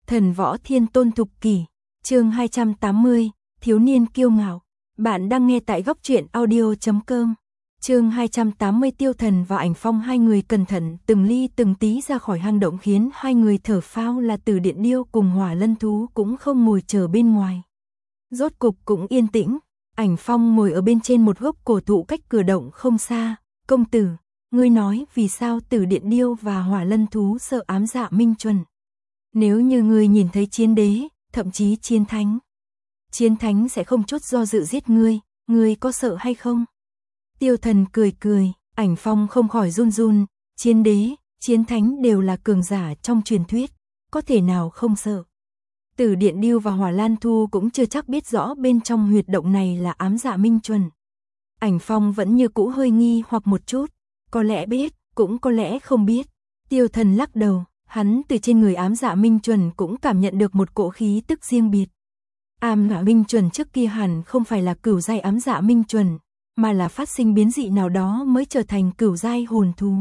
Thần võ thiên tôn thục kỷ, chương 280, thiếu niên kiêu ngạo. Bạn đang nghe tại góc truyện audio.com. Chương 280 Tiêu Thần và Ảnh Phong hai người cẩn thận từng ly từng tí ra khỏi hang động khiến hai người thở phao là Từ Điện Điêu cùng Hỏa Lân Thú cũng không ngồi chờ bên ngoài. Rốt cục cũng yên tĩnh, Ảnh Phong ngồi ở bên trên một gốc cổ thụ cách cửa động không xa. Công tử, ngươi nói vì sao Từ Điện Điêu và Hỏa Lân Thú sợ ám dạ Minh Chuẩn? Nếu như ngươi nhìn thấy chiến đế, thậm chí chiến thánh sẽ không chút do dự giết ngươi có sợ hay không? Tiêu Thần cười cười, Ảnh Phong không khỏi run run, chiến đế, chiến thánh đều là cường giả trong truyền thuyết, có thể nào không sợ? Từ Điện Điêu và Hỏa Lan Thu cũng chưa chắc biết rõ bên trong huyệt động này là ám dạ Minh Chuẩn. Ảnh Phong vẫn như cũ hơi nghi hoặc một chút, có lẽ biết, cũng có lẽ không biết. Tiêu Thần lắc đầu, hắn từ trên người ám dạ Minh Chuẩn cũng cảm nhận được một cỗ khí tức riêng biệt. Ám dạ Minh Chuẩn trước kia hẳn không phải là cửu giai ám dạ Minh Chuẩn, mà là phát sinh biến dị nào đó mới trở thành cửu giai hồn thú.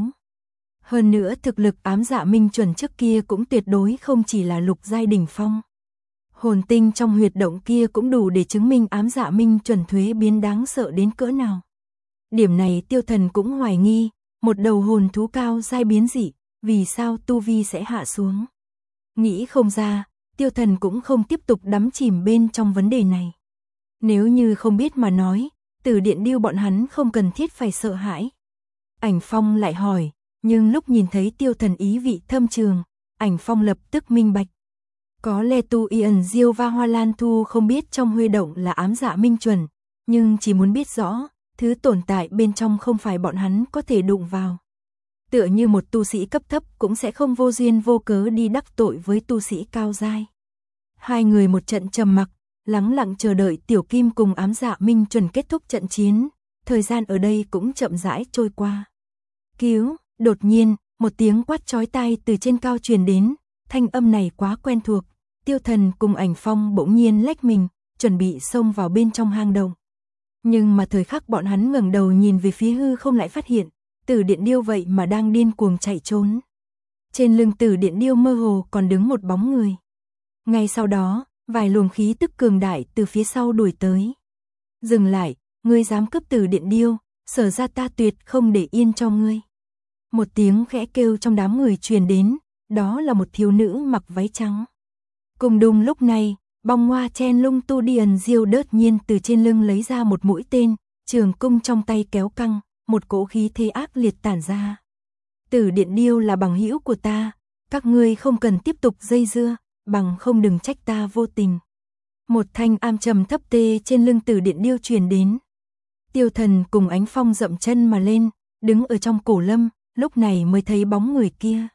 Hơn nữa thực lực ám dạ Minh Chuẩn trước kia cũng tuyệt đối không chỉ là lục giai đỉnh phong. Hồn tinh trong huyệt động kia cũng đủ để chứng minh ám dạ Minh Chuẩn thuế biến đáng sợ đến cỡ nào. Điểm này Tiêu Thần cũng hoài nghi, một đầu hồn thú cao giai biến dị, vì sao tu vi sẽ hạ xuống? Nghĩ không ra, Tiêu Thần cũng không tiếp tục đắm chìm bên trong vấn đề này. Nếu như không biết mà nói, Từ Điện Điêu bọn hắn không cần thiết phải sợ hãi. Ảnh Phong lại hỏi, nhưng lúc nhìn thấy Tiêu Thần ý vị thâm trường, Ảnh Phong lập tức minh bạch. Có lẽ Tu Yên Diêu và Hoa Lan Thu không biết trong huy động là ám dạ Minh Chuẩn, nhưng chỉ muốn biết rõ, thứ tồn tại bên trong không phải bọn hắn có thể đụng vào. Tựa như một tu sĩ cấp thấp cũng sẽ không vô duyên vô cớ đi đắc tội với tu sĩ cao giai. Hai người một trận trầm mặc, lắng lặng chờ đợi Tiểu Kim cùng ám dạ Minh Chuẩn kết thúc trận chiến, thời gian ở đây cũng chậm rãi trôi qua. Cứu, đột nhiên, một tiếng quát chói tai từ trên cao truyền đến, thanh âm này quá quen thuộc. Tiêu Thần cùng Ảnh Phong bỗng nhiên lách mình, chuẩn bị xông vào bên trong hang động. Nhưng mà thời khắc bọn hắn ngẩng đầu nhìn về phía hư không lại phát hiện, Từ Điện Điêu vậy mà đang điên cuồng chạy trốn. Trên lưng Từ Điện Điêu mơ hồ còn đứng một bóng người. Ngay sau đó, vài luồng khí tức cường đại từ phía sau đuổi tới. Dừng lại, ngươi dám cướp Từ Điện Điêu, sở ra ta tuyệt không để yên cho ngươi. Một tiếng khẽ kêu trong đám người truyền đến, đó là một thiếu nữ mặc váy trắng. Cùng đùng lúc này, bong hoa chen lung Tu Điền Diêu đớt nhiên từ trên lưng lấy ra một mũi tên, trường cung trong tay kéo căng, một cỗ khí thế ác liệt tản ra. Từ Điện Điêu là bằng hữu của ta, các ngươi không cần tiếp tục dây dưa, bằng không đừng trách ta vô tình. Một thanh am trầm thấp tê trên lưng Từ Điện Điêu truyền đến. Tiêu Thần cùng Ánh Phong dậm chân mà lên, đứng ở trong cổ lâm, lúc này mới thấy bóng người kia.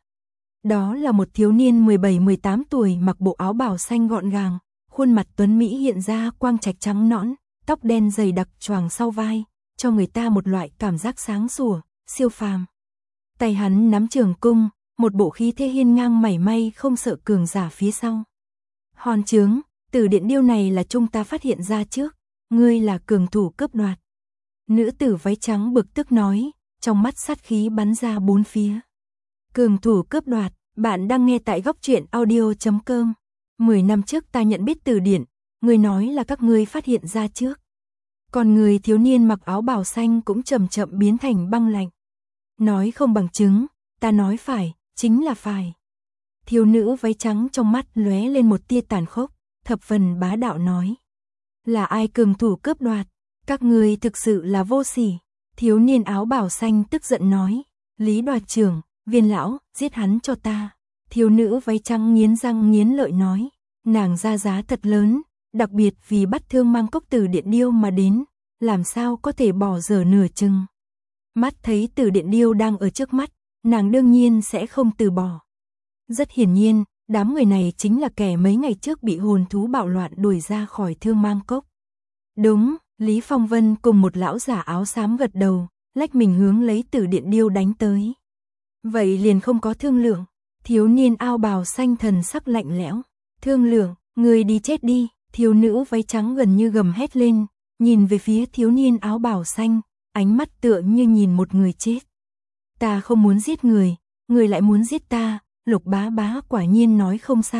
Đó là một thiếu niên 17-18 tuổi mặc bộ áo bào xanh gọn gàng, khuôn mặt tuấn mỹ hiện ra quang trạch trắng nõn, tóc đen dày đặc choàng sau vai, cho người ta một loại cảm giác sáng sủa, siêu phàm. Tay hắn nắm trường cung, một bộ khí thế hiên ngang mảy may không sợ cường giả phía sau. Hòn trướng, Từ Điện Điêu này là chúng ta phát hiện ra trước, ngươi là cường thủ cướp đoạt. Nữ tử váy trắng bực tức nói, trong mắt sát khí bắn ra bốn phía. Cường thủ cướp đoạt, bạn đang nghe tại góc truyện audio.com. 10 năm trước ta nhận biết Từ Điện, người nói là các ngươi phát hiện ra trước. Còn người thiếu niên mặc áo bào xanh cũng chậm chậm biến thành băng lạnh. Nói không bằng chứng, ta nói phải, chính là phải. Thiếu nữ váy trắng trong mắt lóe lên một tia tàn khốc, thập phần bá đạo nói. Là ai cường thủ cướp đoạt, các ngươi thực sự là vô sỉ. Thiếu niên áo bào xanh tức giận nói, Lý Đoạt trưởng, Viên lão, giết hắn cho ta. Thiếu nữ váy trắng nghiến răng nghiến lợi nói, nàng ra giá thật lớn, đặc biệt vì bắt Thương Mang Cốc Từ Điện Điêu mà đến, làm sao có thể bỏ dở nửa chừng. Mắt thấy Từ Điện Điêu đang ở trước mắt, nàng đương nhiên sẽ không từ bỏ. Rất hiển nhiên, đám người này chính là kẻ mấy ngày trước bị hồn thú bạo loạn đuổi ra khỏi Thương Mang Cốc. Đúng, Lý Phong Vân cùng một lão giả áo xám gật đầu, lách mình hướng lấy Từ Điện Điêu đánh tới. Vậy liền không có thương lượng. Thiếu niên áo bào xanh thần sắc lạnh lẽo. Thương lượng, người đi chết đi. Thiếu nữ váy trắng gần như gầm hét lên, nhìn về phía thiếu niên áo bào xanh, ánh mắt tựa như nhìn một người chết. Ta không muốn giết người lại muốn giết ta. Lục bá bá quả nhiên nói không sai,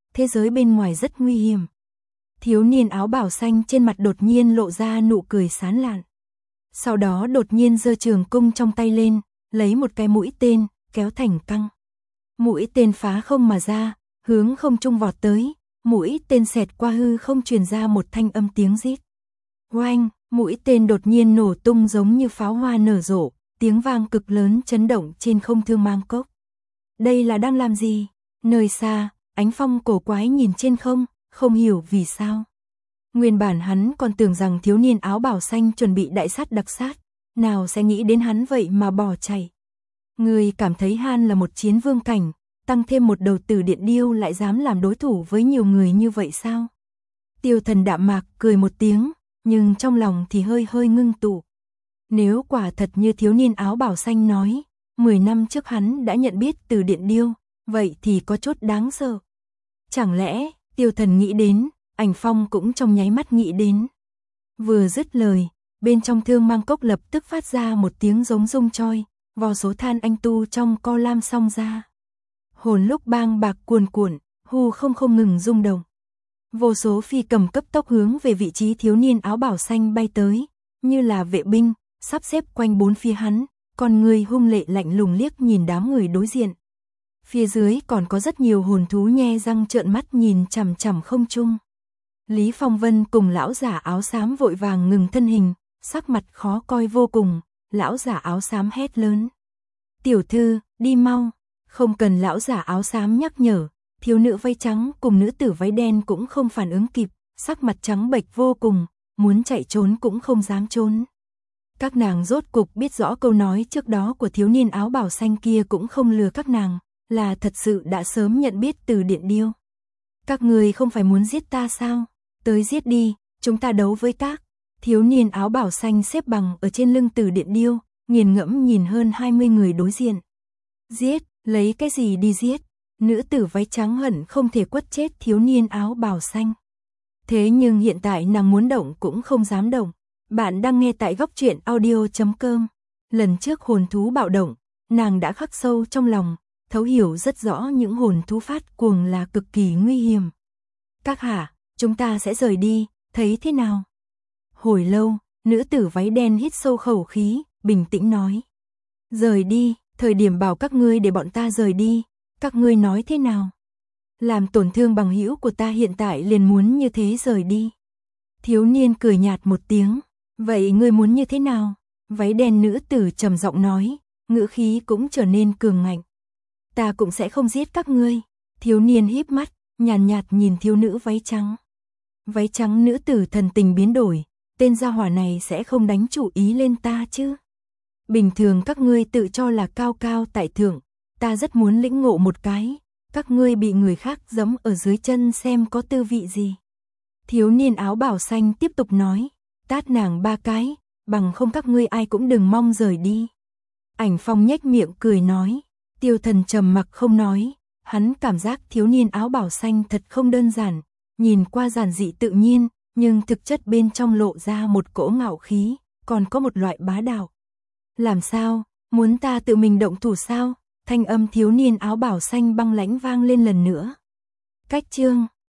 thế giới bên ngoài rất nguy hiểm. Thiếu niên áo bào xanh trên mặt đột nhiên lộ ra nụ cười sán lạn. Sau đó đột nhiên giơ trường cung trong tay lên, lấy một cái mũi tên, kéo thành căng. Mũi tên phá không mà ra, hướng không trung vọt tới, mũi tên xẹt qua hư không truyền ra một thanh âm tiếng rít. Oanh, mũi tên đột nhiên nổ tung giống như pháo hoa nở rộ, tiếng vang cực lớn chấn động trên không Thương Mang Cốc. Đây là đang làm gì? Nơi xa, Ánh Phong cổ quái nhìn trên không hiểu vì sao. Nguyên bản hắn còn tưởng rằng thiếu niên áo bào xanh chuẩn bị đại sát đặc sát, nào sẽ nghĩ đến hắn vậy mà bỏ chạy. Người cảm thấy Han là một chiến vương cảnh, tăng thêm một đầu tử điện điêu lại dám làm đối thủ với nhiều người như vậy sao? Tiêu Thần đạm mạc cười một tiếng, nhưng trong lòng thì hơi hơi ngưng tụ. Nếu quả thật như thiếu niên áo bào xanh nói, 10 năm trước hắn đã nhận biết từ điện điêu, vậy thì có chút đáng sợ. Chẳng lẽ, Tiêu Thần nghĩ đến, Ảnh Phong cũng trong nháy mắt nghĩ đến. Vừa dứt lời, bên trong Thương Mang Cốc lập tức phát ra một tiếng giống rung choi, vô số than anh tu trong co lam song ra. Hồn lúc bang bạc cuồn cuộn, hư không ngừng rung động. Vô số phi cầm cấp tốc hướng về vị trí thiếu niên áo bào xanh bay tới, như là vệ binh, sắp xếp quanh bốn phía hắn, còn người hung lệ lạnh lùng liếc nhìn đám người đối diện. Phía dưới còn có rất nhiều hồn thú nhe răng trợn mắt nhìn chằm chằm không trung. Lý Phong Vân cùng lão giả áo xám vội vàng ngừng thân hình, sắc mặt khó coi vô cùng, lão giả áo xám hét lớn. Tiểu thư, đi mau, không cần lão giả áo xám nhắc nhở, thiếu nữ váy trắng cùng nữ tử váy đen cũng không phản ứng kịp, sắc mặt trắng bệch vô cùng, muốn chạy trốn cũng không dám trốn. Các nàng rốt cục biết rõ câu nói trước đó của thiếu niên áo bào xanh kia cũng không lừa các nàng, là thật sự đã sớm nhận biết từ điện điêu. Các người không phải muốn giết ta sao? Tới giết đi, chúng ta đấu với các. Thiếu niên áo bào xanh xếp bằng ở trên lưng từ điện điêu, nghiền ngẫm nhìn hơn 20 người đối diện. Giết, lấy cái gì đi giết? Nữ tử váy trắng hận không thể quất chết thiếu niên áo bào xanh. Thế nhưng hiện tại nàng muốn động cũng không dám động. Bạn đang nghe tại góc truyện audio.com. Lần trước hồn thú bạo động, nàng đã khắc sâu trong lòng, thấu hiểu rất rõ những hồn thú phát cuồng là cực kỳ nguy hiểm. Các hạ, chúng ta sẽ rời đi, thấy thế nào? Hồi lâu, nữ tử váy đen hít sâu khẩu khí, bình tĩnh nói. Rời đi, thời điểm bảo các ngươi để bọn ta rời đi, các ngươi nói thế nào? Làm tổn thương bằng hữu của ta hiện tại liền muốn như thế rời đi. Thiếu niên cười nhạt một tiếng, vậy ngươi muốn như thế nào? Váy đen nữ tử trầm giọng nói, ngữ khí cũng trở nên cường ngạnh. Ta cũng sẽ không giết các ngươi. Thiếu niên híp mắt, nhàn nhạt nhìn thiếu nữ váy trắng. Váy trắng nữ tử thần tình biến đổi, tên gia hỏa này sẽ không đánh chủ ý lên ta chứ? Bình thường các ngươi tự cho là cao cao tại thượng, ta rất muốn lĩnh ngộ một cái, các ngươi bị người khác giẫm ở dưới chân xem có tư vị gì. Thiếu niên áo bào xanh tiếp tục nói, tát nàng 3 cái, bằng không các ngươi ai cũng đừng mong rời đi. Ảnh Phong nhếch miệng cười nói, Tiêu Thần trầm mặc không nói, hắn cảm giác thiếu niên áo bào xanh thật không đơn giản, nhìn qua giản dị tự nhiên, nhưng thực chất bên trong lộ ra một cỗ ngạo khí, còn có một loại bá đạo. Làm sao, muốn ta tự mình động thủ sao? Thanh âm thiếu niên áo bào xanh băng lãnh vang lên lần nữa. Cách chương